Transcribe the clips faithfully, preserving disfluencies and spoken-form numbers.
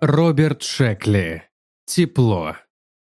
Роберт Шекли. Тепло.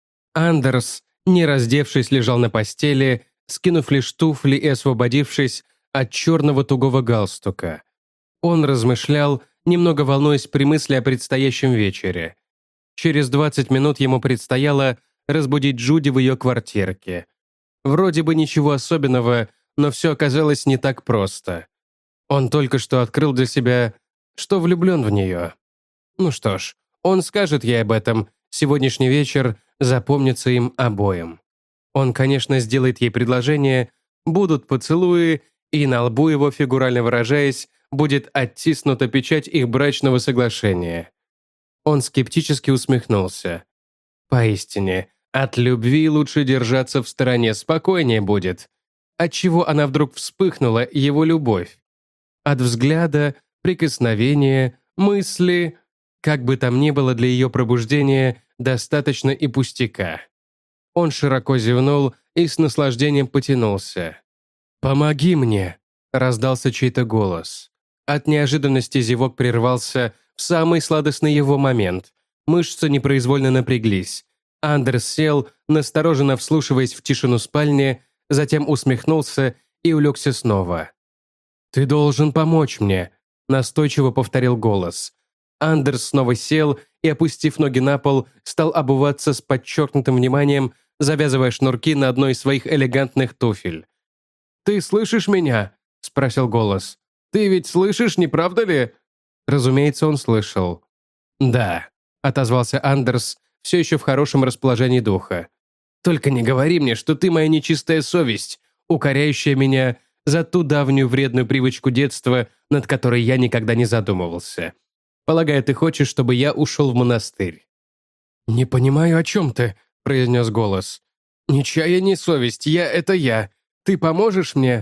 Андерс, не раздевшись, лежал на постели, скинув лишь туфли и освободившись от черного тугого галстука. Он размышлял, немного волнуясь при мысли о предстоящем вечере. Через двадцать минут ему предстояло разбудить Джуди в ее квартирке. Вроде бы ничего особенного, но все оказалось не так просто. Он только что открыл для себя, что влюблен в нее. Ну что ж, он скажет ей об этом. Сегодняшний вечер запомнится им обоим. Он, конечно, сделает ей предложение, будут поцелуи, и на лбу его, фигурально выражаясь, будет оттиснута печать их брачного соглашения. Он скептически усмехнулся. Поистине, от любви лучше держаться в стороне, спокойнее будет. Отчего она вдруг вспыхнула, его любовь? От взгляда, прикосновения, мысли, как бы там ни было для ее пробуждения, достаточно и пустяка. Он широко зевнул и с наслаждением потянулся. «Помоги мне!» – раздался чей-то голос. От неожиданности зевок прервался в самый сладостный его момент. Мышцы непроизвольно напряглись. Андерс сел, настороженно вслушиваясь в тишину спальни, затем усмехнулся и улегся снова. «Ты должен помочь мне», – настойчиво повторил голос. Андерс снова сел и, опустив ноги на пол, стал обуваться с подчеркнутым вниманием, завязывая шнурки на одной из своих элегантных туфель. «Ты слышишь меня?» – спросил голос. «Ты ведь слышишь, не правда ли?» Разумеется, он слышал. «Да», – отозвался Андерс, все еще в хорошем расположении духа. «Только не говори мне, что ты моя нечистая совесть, укоряющая меня за ту давнюю вредную привычку детства, над которой я никогда не задумывался. Полагаю, ты хочешь, чтобы я ушел в монастырь?» «Не понимаю, о чем ты», – произнес голос. «Ничья я не совесть, я – это я. Ты поможешь мне?»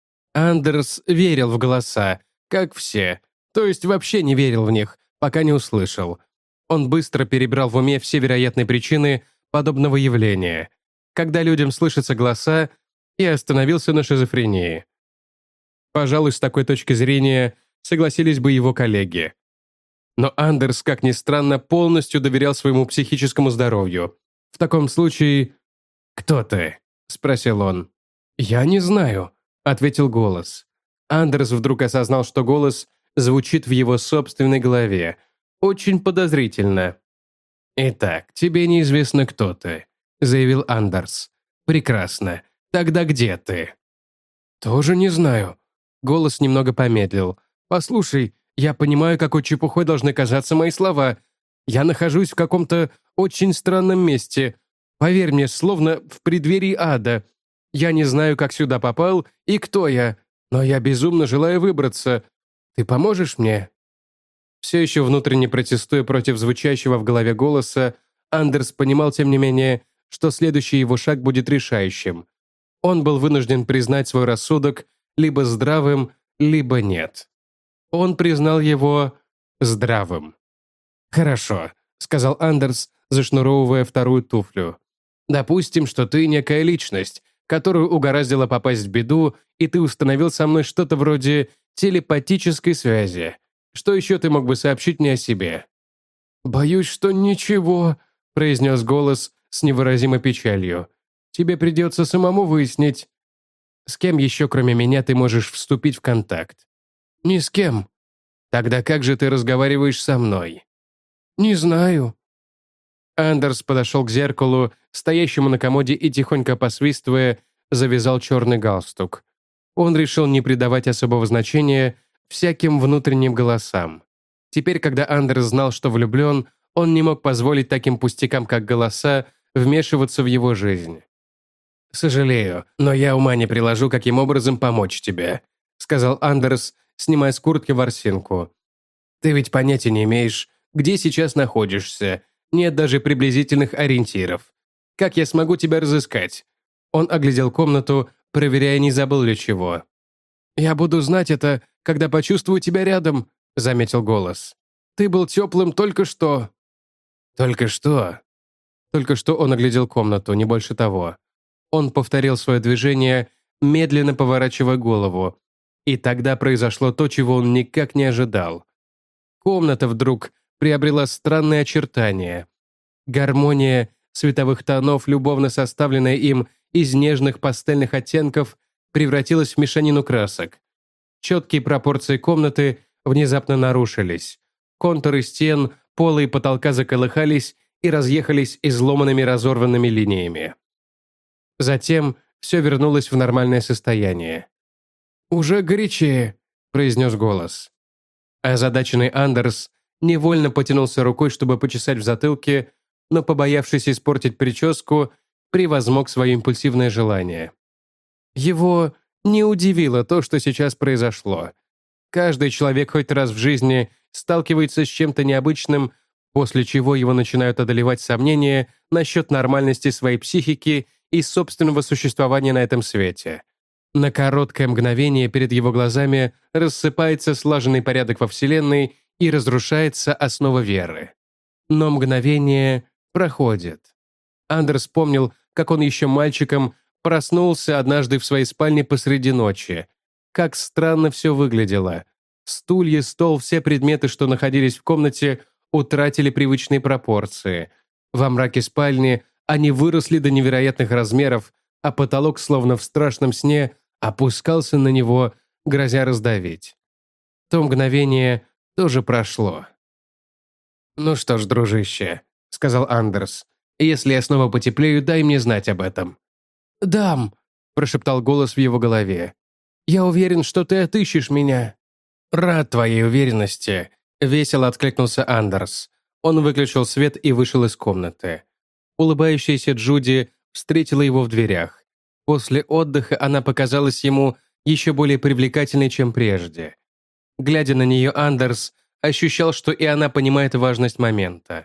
Андерс верил в голоса, как все, то есть вообще не верил в них, пока не услышал. Он быстро перебрал в уме все вероятные причины подобного явления, когда людям слышатся голоса, и остановился на шизофрении. Пожалуй, с такой точки зрения согласились бы его коллеги. Но Андерс, как ни странно, полностью доверял своему психическому здоровью. В таком случае... «Кто ты?» – спросил он. «Я не знаю», – ответил голос. Андерс вдруг осознал, что голос звучит в его собственной голове. Очень подозрительно. «Итак, тебе неизвестно, кто ты», – заявил Андерс. «Прекрасно. Тогда где ты?» «Тоже не знаю». Голос немного помедлил. «Послушай, я понимаю, какой чепухой должны казаться мои слова. Я нахожусь в каком-то очень странном месте. Поверь мне, словно в преддверии ада. Я не знаю, как сюда попал и кто я, но я безумно желаю выбраться. Ты поможешь мне?» Все еще внутренне протестуя против звучащего в голове голоса, Андерс понимал, тем не менее, что следующий его шаг будет решающим. Он был вынужден признать свой рассудок либо здравым, либо нет. Он признал его здравым. «Хорошо», — сказал Андерс, зашнуровывая вторую туфлю. «Допустим, что ты некая личность, которую угораздило попасть в беду, и ты установил со мной что-то вроде телепатической связи. Что еще ты мог бы сообщить мне о себе?» «Боюсь, что ничего», — произнес голос с невыразимой печалью. «Тебе придется самому выяснить, с кем еще, кроме меня, ты можешь вступить в контакт». «Ни с кем». «Тогда как же ты разговариваешь со мной?» «Не знаю». Андерс подошел к зеркалу, стоящему на комоде, и, тихонько посвистывая, завязал черный галстук. Он решил не придавать особого значения всяким внутренним голосам. Теперь, когда Андерс знал, что влюблен, он не мог позволить таким пустякам, как голоса, вмешиваться в его жизнь. «Сожалею, но я ума не приложу, каким образом помочь тебе», сказал Андерс, снимая с куртки ворсинку. «Ты ведь понятия не имеешь, где сейчас находишься. Нет даже приблизительных ориентиров. Как я смогу тебя разыскать?» Он оглядел комнату, проверяя, не забыл ли чего. «Я буду знать это, когда почувствую тебя рядом», — заметил голос. «Ты был теплым только что». «Только что?» Только что он оглядел комнату, не больше того. Он повторил свое движение, медленно поворачивая голову. И тогда произошло то, чего он никак не ожидал. Комната вдруг приобрела странные очертания. Гармония световых тонов, любовно составленная им из нежных пастельных оттенков, превратилась в мешанину красок. Четкие пропорции комнаты внезапно нарушились. Контуры стен, пола и потолка заколыхались и разъехались изломанными разорванными линиями. Затем все вернулось в нормальное состояние. «Уже горячее», — произнес голос. Озадаченный Андерс невольно потянулся рукой, чтобы почесать в затылке, но, побоявшись испортить прическу, превозмог свое импульсивное желание. Его не удивило то, что сейчас произошло. Каждый человек хоть раз в жизни сталкивается с чем-то необычным, после чего его начинают одолевать сомнения насчет нормальности своей психики и собственного существования на этом свете. На короткое мгновение перед его глазами рассыпается слаженный порядок во Вселенной и разрушается основа веры. Но мгновение проходит. Андерс помнил, как он еще мальчиком проснулся однажды в своей спальне посреди ночи. Как странно все выглядело. Стулья, стол, все предметы, что находились в комнате, утратили привычные пропорции. Во мраке спальни они выросли до невероятных размеров, а потолок, словно в страшном сне, опускался на него, грозя раздавить. То мгновение тоже прошло. «Ну что ж, дружище», — сказал Андерс, «если я снова потеплею, дай мне знать об этом». «Дам», — прошептал голос в его голове. «Я уверен, что ты отыщешь меня». «Рад твоей уверенности», — весело откликнулся Андерс. Он выключил свет и вышел из комнаты. Улыбающаяся Джуди встретила его в дверях. После отдыха она показалась ему еще более привлекательной, чем прежде. Глядя на нее, Андерс ощущал, что и она понимает важность момента.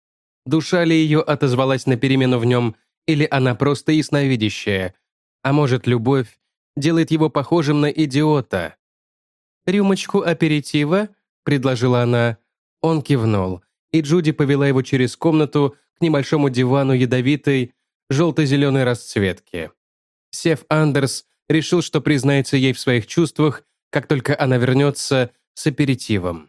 Душа ли ее отозвалась на перемену в нем, или она просто ясновидящая, а может, любовь делает его похожим на идиота. «Рюмочку аперитива?» — предложила она. Он кивнул, и Джуди повела его через комнату к небольшому дивану ядовитой, желто-зеленой расцветки. Сев, Андерс решил, что признается ей в своих чувствах, как только она вернется с аперитивом.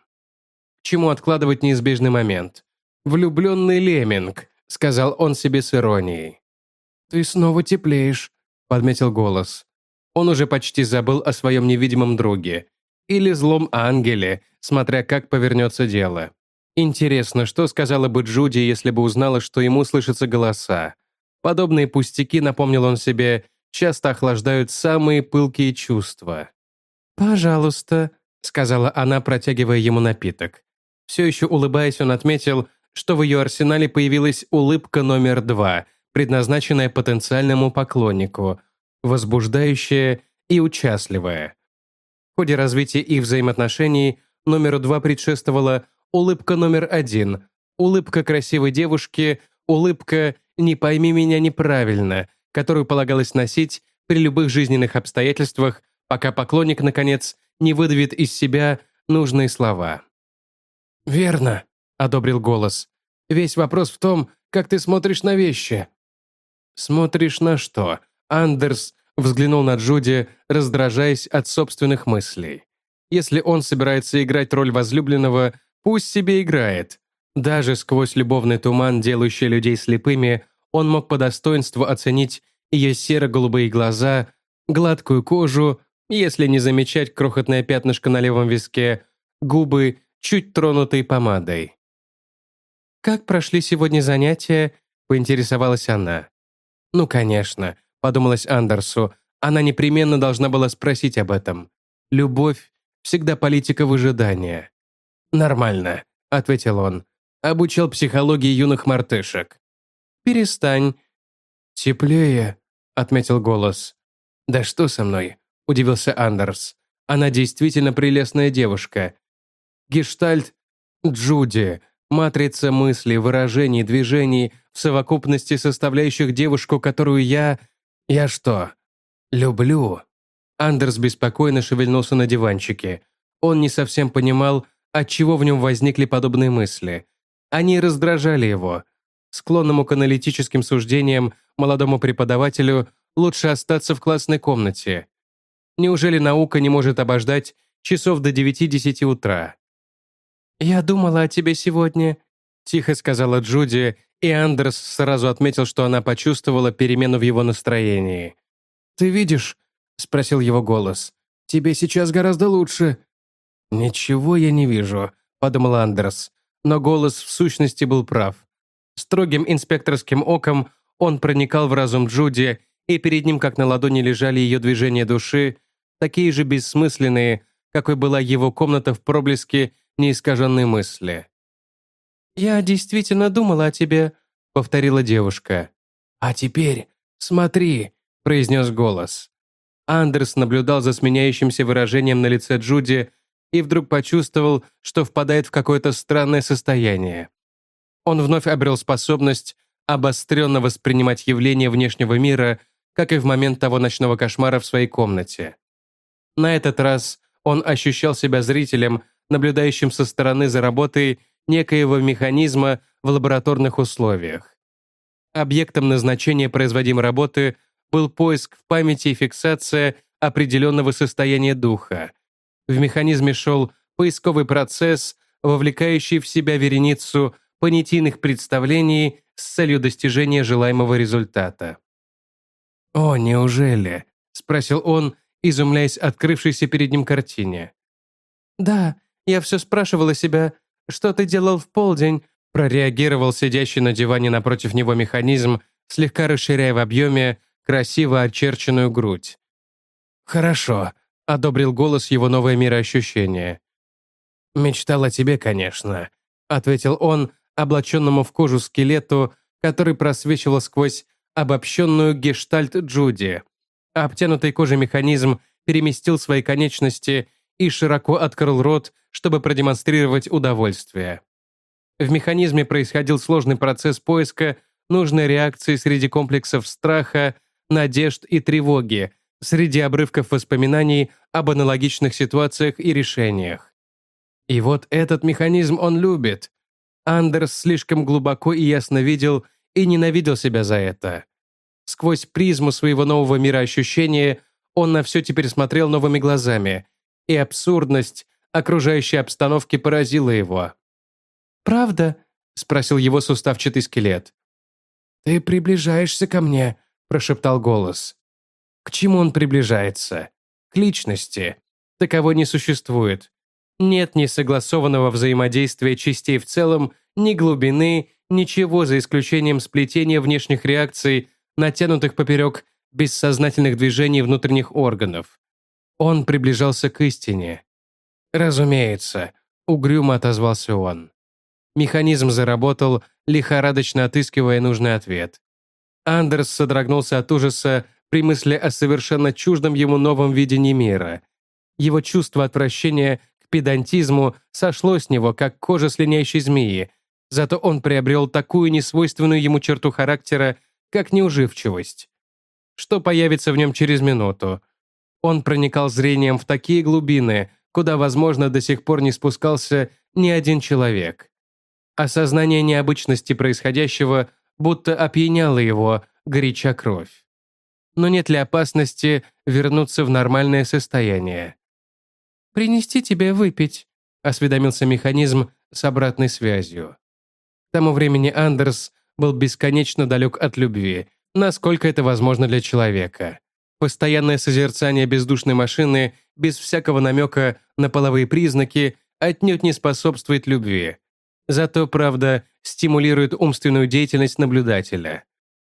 К чему откладывать неизбежный момент? «Влюбленный лемминг», — сказал он себе с иронией. «Ты снова теплеешь», — подметил голос. Он уже почти забыл о своем невидимом друге. Или злом ангеле, смотря как повернется дело. Интересно, что сказала бы Джуди, если бы узнала, что ему слышатся голоса? Подобные пустяки, напомнил он себе, часто охлаждают самые пылкие чувства. «Пожалуйста», — сказала она, протягивая ему напиток. Все еще улыбаясь, он отметил, что в ее арсенале появилась улыбка номер два, предназначенная потенциальному поклоннику, возбуждающая и участливая. В ходе развития их взаимоотношений номеру два предшествовала улыбка номер один, улыбка красивой девушки, улыбка «не пойми меня неправильно», которую полагалось носить при любых жизненных обстоятельствах, пока поклонник, наконец, не выдавит из себя нужные слова. «Верно», — одобрил голос. «Весь вопрос в том, как ты смотришь на вещи». «Смотришь на что?» Андерс взглянул на Джуди, раздражаясь от собственных мыслей. Если он собирается играть роль возлюбленного, пусть себе играет. Даже сквозь любовный туман, делающий людей слепыми, он мог по достоинству оценить ее серо-голубые глаза, гладкую кожу, если не замечать крохотное пятнышко на левом виске, губы, чуть тронутые помадой. «Как прошли сегодня занятия?» — поинтересовалась она. «Ну, конечно», — подумалось Андерсу, она непременно должна была спросить об этом. Любовь — всегда политика выжидания. «Нормально», — ответил он. «Обучал психологии юных мартышек». «Перестань». «Теплее», — отметил голос. «Да что со мной?» — удивился Андерс. «Она действительно прелестная девушка. Гештальт Джуди, матрица мыслей, выражений, движений, в совокупности составляющих девушку, которую я... Я что, люблю?» Андерс беспокойно шевельнулся на диванчике. Он не совсем понимал, отчего в нем возникли подобные мысли. Они раздражали его. Склонному к аналитическим суждениям молодому преподавателю лучше остаться в классной комнате. Неужели наука не может обождать часов до девяти-десяти утра? «Я думала о тебе сегодня», — тихо сказала Джуди, и Андерс сразу отметил, что она почувствовала перемену в его настроении. «Ты видишь?» — спросил его голос. «Тебе сейчас гораздо лучше». «Ничего я не вижу», — подумал Андерс, но голос в сущности был прав. Строгим инспекторским оком он проникал в разум Джуди, и перед ним, как на ладони, лежали ее движения души, такие же бессмысленные, какой была его комната в проблеске неискаженной мысли. «Я действительно думала о тебе», — повторила девушка. «А теперь смотри», — произнес голос. Андерс наблюдал за сменяющимся выражением на лице Джуди и вдруг почувствовал, что впадает в какое-то странное состояние. Он вновь обрел способность обостренно воспринимать явления внешнего мира, как и в момент того ночного кошмара в своей комнате. На этот раз он ощущал себя зрителем, наблюдающим со стороны за работой некоего механизма в лабораторных условиях. Объектом назначения производимой работы был поиск в памяти и фиксация определенного состояния духа. В механизме шел поисковый процесс, вовлекающий в себя вереницу понятийных представлений с целью достижения желаемого результата. «О, неужели?» — спросил он, изумляясь открывшейся перед ним картине. «Да, я все спрашивала себя, что ты делал в полдень?» прореагировал сидящий на диване напротив него механизм, слегка расширяя в объеме красиво очерченную грудь. «Хорошо», — одобрил голос его новое мироощущение. «Мечтал о тебе, конечно», — ответил он облаченному в кожу скелету, который просвечивал сквозь обобщенную гештальт Джуди. Обтянутый кожей механизм переместил свои конечности и широко открыл рот, чтобы продемонстрировать удовольствие. В механизме происходил сложный процесс поиска нужной реакции среди комплексов страха, надежд и тревоги, среди обрывков воспоминаний об аналогичных ситуациях и решениях. И вот этот механизм он любит. Андерс слишком глубоко и ясно видел и ненавидел себя за это. Сквозь призму своего нового мироощущения он на все теперь смотрел новыми глазами, и абсурдность окружающей обстановки поразила его. «Правда?» — спросил его суставчатый скелет. «Ты приближаешься ко мне», — прошептал голос. К чему он приближается? К личности. Таково не существует. Нет ни согласованного взаимодействия частей в целом, ни глубины, ничего за исключением сплетения внешних реакций, натянутых поперек бессознательных движений внутренних органов. Он приближался к истине. «Разумеется», — угрюмо отозвался он. Механизм заработал, лихорадочно отыскивая нужный ответ. Андерс содрогнулся от ужаса при мысли о совершенно чуждом ему новом видении мира. Его чувство отвращения к педантизму сошло с него, как кожа слиняющей змеи, зато он приобрел такую несвойственную ему черту характера, как неуживчивость. Что появится в нем через минуту? Он проникал зрением в такие глубины, куда, возможно, до сих пор не спускался ни один человек. Осознание необычности происходящего будто опьяняло его, горяча кровь. Но нет ли опасности вернуться в нормальное состояние? «Принести тебе выпить», — осведомился механизм с обратной связью. К тому времени Андерс был бесконечно далек от любви, насколько это возможно для человека. Постоянное созерцание бездушной машины, без всякого намека на половые признаки, отнюдь не способствует любви. Зато, правда, стимулирует умственную деятельность наблюдателя.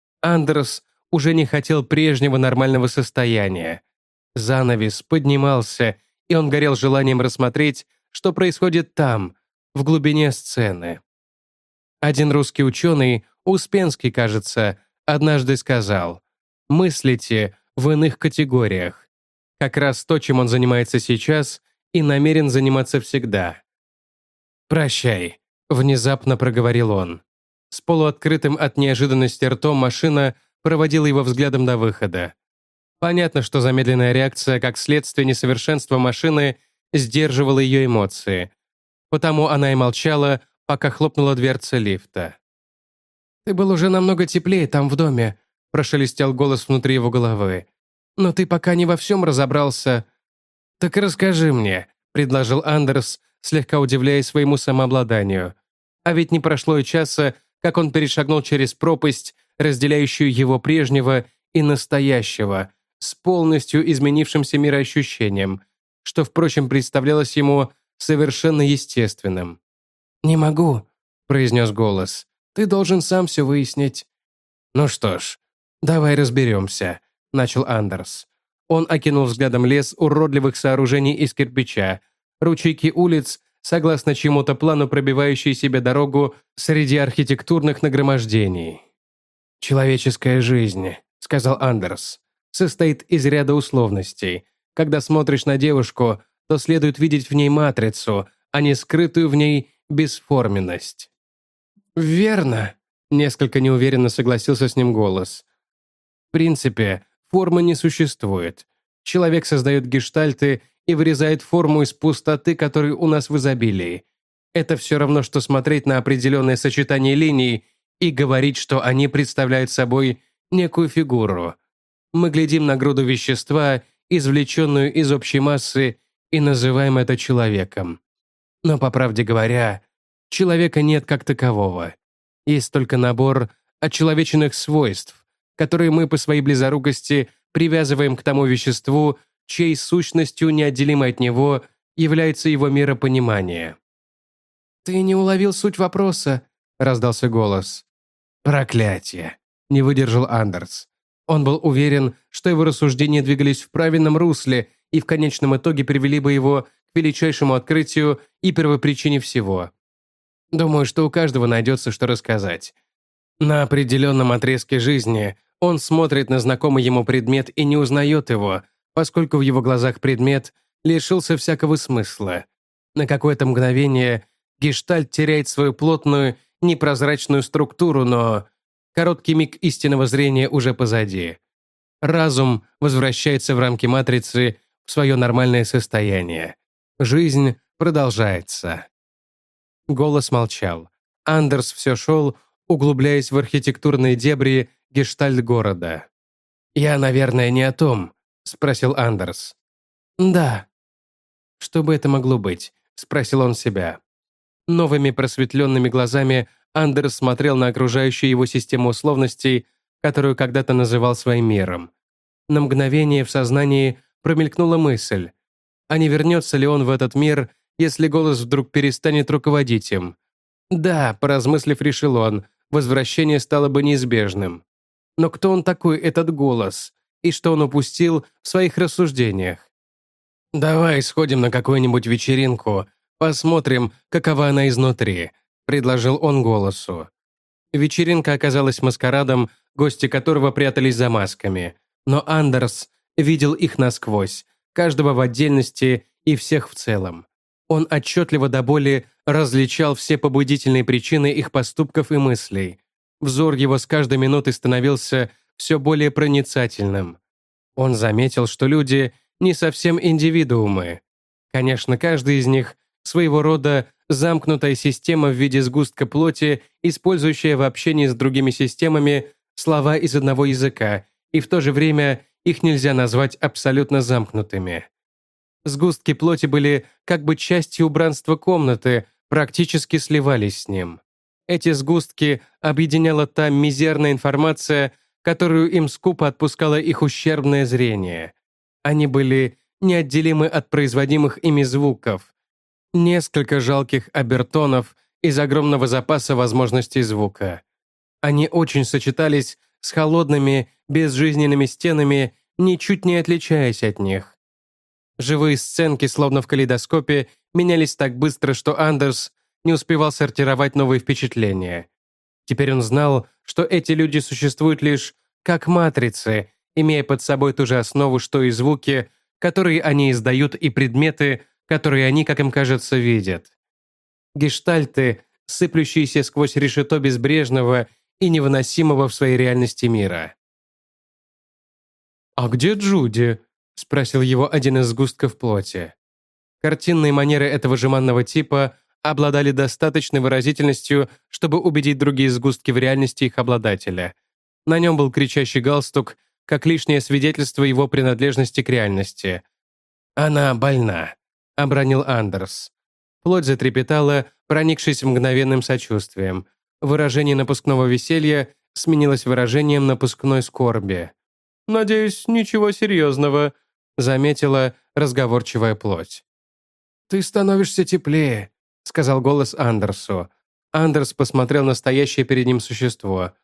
Андерс уже не хотел прежнего нормального состояния. Занавес поднимался, и он горел желанием рассмотреть, что происходит там, в глубине сцены. Один русский ученый, Успенский, кажется, однажды сказал: «Мыслите в иных категориях». Как раз то, чем он занимается сейчас и намерен заниматься всегда. «Прощай», — внезапно проговорил он. С полуоткрытым от неожиданности ртом машина проводила его взглядом до выхода. Понятно, что замедленная реакция, как следствие несовершенства машины, сдерживала ее эмоции. Потому она и молчала, пока хлопнула дверца лифта. «Ты был уже намного теплее там в доме», — прошелестел голос внутри его головы. «Но ты пока не во всем разобрался». «Так расскажи мне», — предложил Андерс слегка удивляясь своему самообладанию. А ведь не прошло и часа, как он перешагнул через пропасть, разделяющую его прежнего и настоящего, с полностью изменившимся мироощущением, что, впрочем, представлялось ему совершенно естественным. «Не могу», — произнес голос. «Ты должен сам все выяснить». «Ну что ж, давай разберемся», — начал Андерс. Он окинул взглядом лес уродливых сооружений из кирпича, ручейки улиц, согласно чьему-то плану пробивающие себе дорогу среди архитектурных нагромождений. «Человеческая жизнь», — сказал Андерс, — «состоит из ряда условностей. Когда смотришь на девушку, то следует видеть в ней матрицу, а не скрытую в ней бесформенность». «Верно», — несколько неуверенно согласился с ним голос. «В принципе, формы не существует. Человек создает гештальты и вырезает форму из пустоты, которой у нас в изобилии. Это все равно, что смотреть на определенное сочетание линий и говорить, что они представляют собой некую фигуру. Мы глядим на груду вещества, извлеченную из общей массы, и называем это человеком. Но, по правде говоря, человека нет как такового. Есть только набор отчеловеченных свойств, которые мы по своей близорукости привязываем к тому веществу, чьей сущностью, неотделимой от него, является его миропонимание. «Ты не уловил суть вопроса», — раздался голос. «Проклятие», — не выдержал Андерс. Он был уверен, что его рассуждения двигались в правильном русле и в конечном итоге привели бы его к величайшему открытию и первопричине всего. Думаю, что у каждого найдется, что рассказать. На определенном отрезке жизни он смотрит на знакомый ему предмет и не узнает его, поскольку в его глазах предмет лишился всякого смысла. На какое-то мгновение гештальт теряет свою плотную, непрозрачную структуру, но короткий миг истинного зрения уже позади. Разум возвращается в рамки матрицы в свое нормальное состояние. Жизнь продолжается. Голос молчал. Андерс все шел, углубляясь в архитектурные дебри гештальт-города. «Я, наверное, не о том», — спросил Андерс. «Да». «Что бы это могло быть?» — спросил он себя. Новыми просветленными глазами Андерс смотрел на окружающую его систему условностей, которую когда-то называл своим миром. На мгновение в сознании промелькнула мысль, а не вернется ли он в этот мир, если голос вдруг перестанет руководить им? Да, поразмыслив, решил он, возвращение стало бы неизбежным. Но кто он такой, этот голос, и что он упустил в своих рассуждениях? «Давай сходим на какую-нибудь вечеринку, посмотрим, какова она изнутри», — предложил он голосу. Вечеринка оказалась маскарадом, гости которого прятались за масками. Но Андерс видел их насквозь, каждого в отдельности и всех в целом. Он отчетливо до боли различал все побудительные причины их поступков и мыслей. Взор его с каждой минутой становился все более проницательным. Он заметил, что люди не совсем индивидуумы. Конечно, каждый из них своего рода замкнутая система в виде сгустка плоти, использующая в общении с другими системами слова из одного языка, и в то же время их нельзя назвать абсолютно замкнутыми. Сгустки плоти были как бы частью убранства комнаты, практически сливались с ним. Эти сгустки объединяла та мизерная информация, которую им скупо отпускало их ущербное зрение. Они были неотделимы от производимых ими звуков. Несколько жалких обертонов из огромного запаса возможностей звука. Они очень сочетались с холодными, безжизненными стенами, ничуть не отличаясь от них. Живые сценки, словно в калейдоскопе, менялись так быстро, что Андерс не успевал сортировать новые впечатления. Теперь он знал, что эти люди существуют лишь как матрицы, имея под собой ту же основу, что и звуки, которые они издают, и предметы, которые они, как им кажется, видят. Гештальты, сыплющиеся сквозь решето безбрежного и невыносимого в своей реальности мира. «А где Джуди?» — спросил его один из сгустков плоти. Картинные манеры этого жеманного типа обладали достаточной выразительностью, чтобы убедить другие сгустки в реальности их обладателя. На нем был кричащий галстук, как лишнее свидетельство его принадлежности к реальности. «Она больна», — обронил Андерс. Плоть затрепетала, проникшись мгновенным сочувствием. Выражение напускного веселья сменилось выражением напускной скорби. «Надеюсь, ничего серьезного», — заметила разговорчивая плоть. «Ты становишься теплее», — сказал голос Андерсу. Андерс посмотрел на стоящее перед ним существо.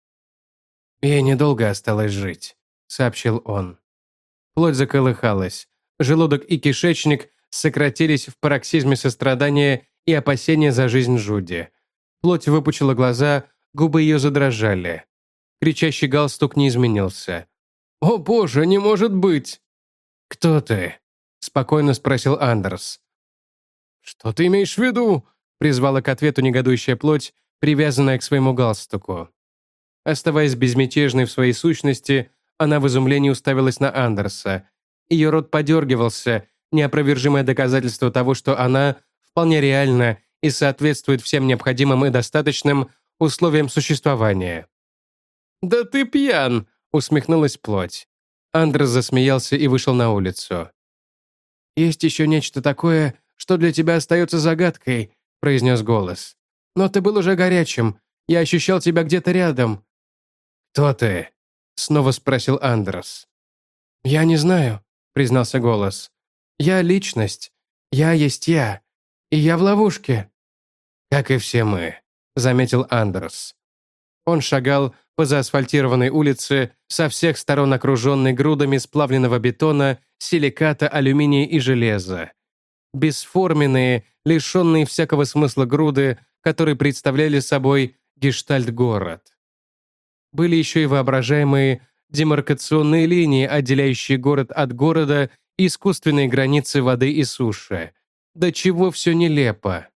«Ей недолго осталось жить», — сообщил он. Плоть заколыхалась. Желудок и кишечник сократились в пароксизме сострадания и опасения за жизнь Джуди. Плоть выпучила глаза, губы ее задрожали. Кричащий галстук не изменился. «О боже, не может быть!» «Кто ты?» – спокойно спросил Андерс. «Что ты имеешь в виду?» – призвала к ответу негодующая плоть, привязанная к своему галстуку. Оставаясь безмятежной в своей сущности, она в изумлении уставилась на Андерса. Ее рот подергивался, неопровержимое доказательство того, что она вполне реальна и соответствует всем необходимым и достаточным условиям существования. «Да ты пьян!» — усмехнулась плоть. Андерс засмеялся и вышел на улицу. «Есть еще нечто такое, что для тебя остается загадкой», — произнес голос. «Но ты был уже горячим. Я ощущал тебя где-то рядом». «Кто ты?» — снова спросил Андерс. «Я не знаю», — признался голос. «Я личность. Я есть я. И я в ловушке». «Как и все мы», — заметил Андерс. Он шагал по заасфальтированной улице, со всех сторон окруженной грудами сплавленного бетона, силиката, алюминия и железа. Бесформенные, лишенные всякого смысла груды, которые представляли собой гештальт-город. Были еще и воображаемые демаркационные линии, отделяющие город от города, и искусственные границы воды и суши. До чего все нелепо.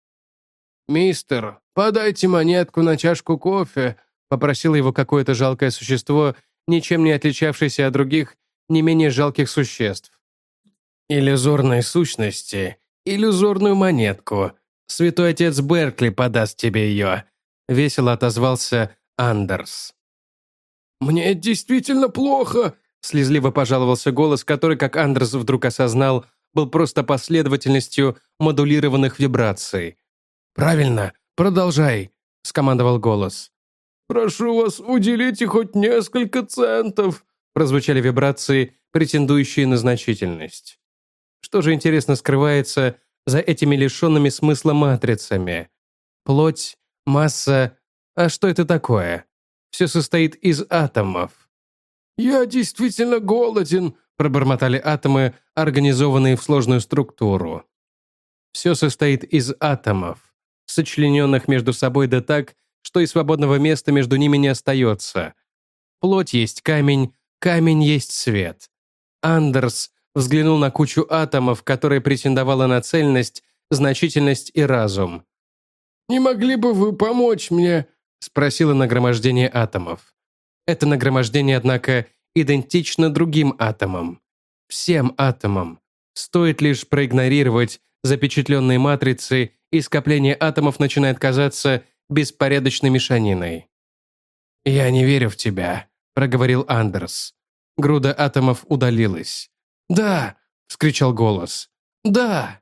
«Мистер, подайте монетку на чашку кофе», — попросило его какое-то жалкое существо, ничем не отличавшееся от других, не менее жалких существ. «Иллюзорной сущности, иллюзорную монетку. Святой отец Беркли подаст тебе ее», — весело отозвался Андерс. «Мне действительно плохо», — слезливо пожаловался голос, который, как Андерс вдруг осознал, был просто последовательностью модулированных вибраций. «Правильно, продолжай», — скомандовал голос. «Прошу вас, уделите хоть несколько центов», — прозвучали вибрации, претендующие на значительность. Что же, интересно, скрывается за этими лишенными смысла матрицами? Плоть, масса... А что это такое? Все состоит из атомов. «Я действительно голоден», — пробормотали атомы, организованные в сложную структуру. Все состоит из атомов, сочлененных между собой да так, что и свободного места между ними не остается. Плоть есть камень, камень есть свет. Андерс взглянул на кучу атомов, которая претендовала на цельность, значительность и разум. «Не могли бы вы помочь мне?» — спросило нагромождение атомов. Это нагромождение, однако, идентично другим атомам. Всем атомам. Стоит лишь проигнорировать запечатленные матрицы, и скопление атомов начинает казаться беспорядочной мешаниной. «Я не верю в тебя», — проговорил Андерс. Груда атомов удалилась. «Да!» — вскричал голос. «Да!»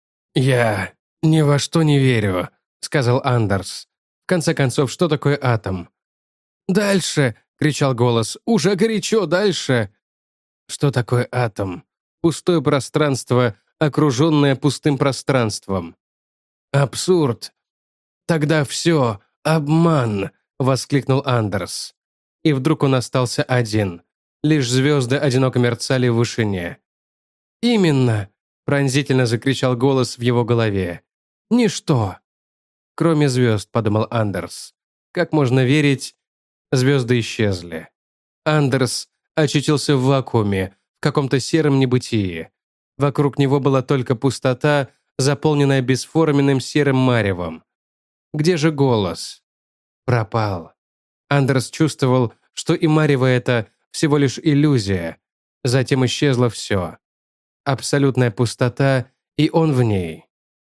«Я ни во что не верю», — сказал Андерс. «В конце концов, что такое атом?» «Дальше!» — кричал голос. «Уже горячо, дальше!» «Что такое атом? Пустое пространство, окруженное пустым пространством». «Абсурд!» «Тогда все, обман!» — воскликнул Андерс. И вдруг он остался один. Лишь звезды одиноко мерцали в вышине. «Именно!» — пронзительно закричал голос в его голове. «Ничто!» «Кроме звезд», — подумал Андерс. «Как можно верить?» Звезды исчезли. Андерс очутился в вакууме, в каком-то сером небытии. Вокруг него была только пустота, заполненная бесформенным серым маревом. Где же голос? Пропал. Андерс чувствовал, что и марево это всего лишь иллюзия. Затем исчезло все. Абсолютная пустота, и он в ней.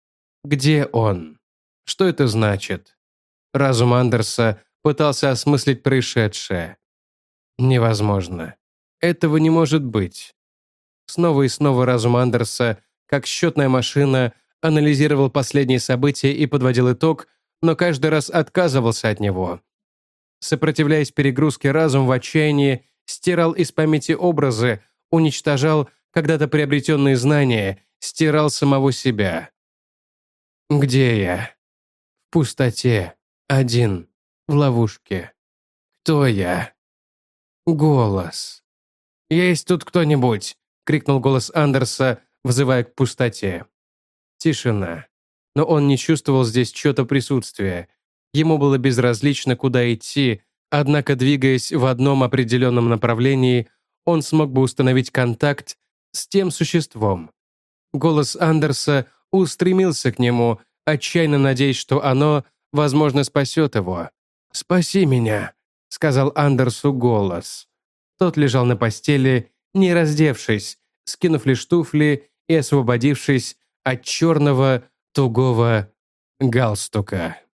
Где он? Что это значит? Разум Андерса пытался осмыслить происшедшее. Невозможно. Этого не может быть. Снова и снова разум Андерса, как счетная машина, анализировал последние события и подводил итог, но каждый раз отказывался от него. Сопротивляясь перегрузке, разум в отчаянии стирал из памяти образы, уничтожал когда-то приобретенные знания, стирал самого себя. Где я? В пустоте. Один. В ловушке. Кто я? Голос. «Есть тут кто-нибудь?» — крикнул голос Андерса, взывая к пустоте. Тишина. Но он не чувствовал здесь чьё-то присутствие. Ему было безразлично, куда идти, однако, двигаясь в одном определенном направлении, он смог бы установить контакт с тем существом. Голос Андерса устремился к нему, отчаянно надеясь, что оно, возможно, спасет его. «Спаси меня», — сказал Андерсу голос. Тот лежал на постели, не раздевшись, скинув лишь туфли и освободившись от черного тугого галстука.